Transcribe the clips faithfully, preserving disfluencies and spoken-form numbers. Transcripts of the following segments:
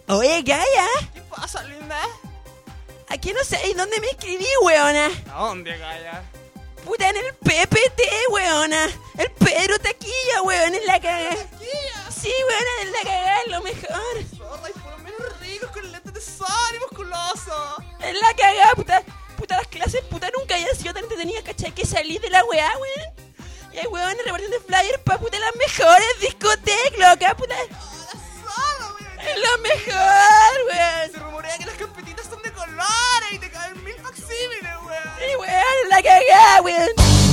Oye, Gaia, ¿Qué pasa, linda? aquí no sé dónde me escribí, weona. ¿A dónde, Gaia? Puta, en el P P T, weona. El Pedro Taquilla, weón, en la cagada. Taquilla. Sí, weona, en la cagada, es lo mejor. Zorra, y por lo menos ricos con lentes de sol y musculoso. En la cagada, puta. Puta, las clases, puta, nunca hayan sido tan entretenidas, ¿cachai? Que salí de la weá, weón. Y hay weones repartiendo flyers pa' puta las mejores discotecas, loca, puta. ¡Ah, la zorra, weón! Es lo mejor, weón. Se rumorea que las campetitas son de colores y te caen mil facsímiles, weón. Sí, weón, en la cagada, weón.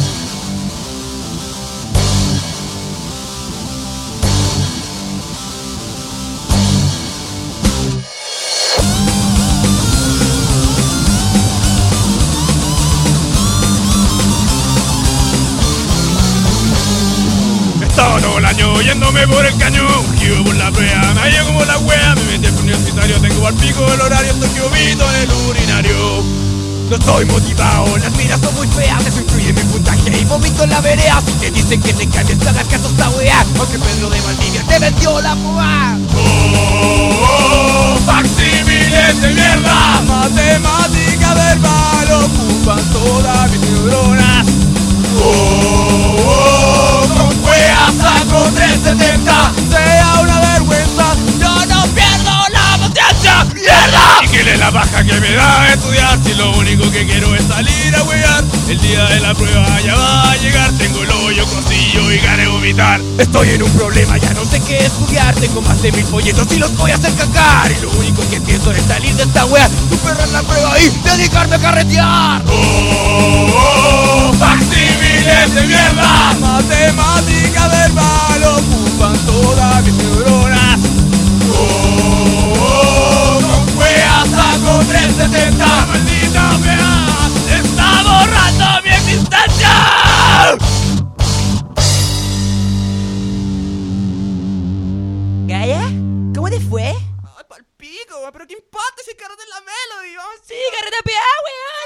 Estaba todo el año yéndome por el caño, urgido por la prueba, me hallo como la wea, me metí al universitario, tengo al pico el horario, estoy que vomito en el urinario. No estoy motivado, las miras son muy feas, eso influye en mi puntaje y vomito en la vereda. Si te dicen que te cambies, no hagas caso a esta wea, aunque Pedro de Valdivia te vendió la púa. Oh, oh, facsímiles de mierda, matemática verbal ocupan todas mis neuronas. Oh, oh, con weas saco trescientos setenta, sea una vergüenza, yo no pierdo la paciencia, ¡mierda! Y que le la baja que me da estudiar, si lo único que quiero es salir a wear. El día de la prueba ya va a llegar, tengo el hoyo cosillo y ganas de vomitar. Estoy en un problema, ya no sé qué estudiar, tengo más de mil folletos y los voy a hacer cagar. Y lo único que pienso es salir de esta wea, superar la prueba y dedicarme a carretear. Oh, oh, facsímiles de mierda, matemática verbal ocupan todas mis neuronas. Oh, oh, con weas saco trescientos setenta, maldita wea, está borrando mi existencia. Gaia, ¿cómo te fue? Ay, palpico, weón, pero ¿qué importa si el carrete es la Melody? Vamos, Sí, carreta P A, weón.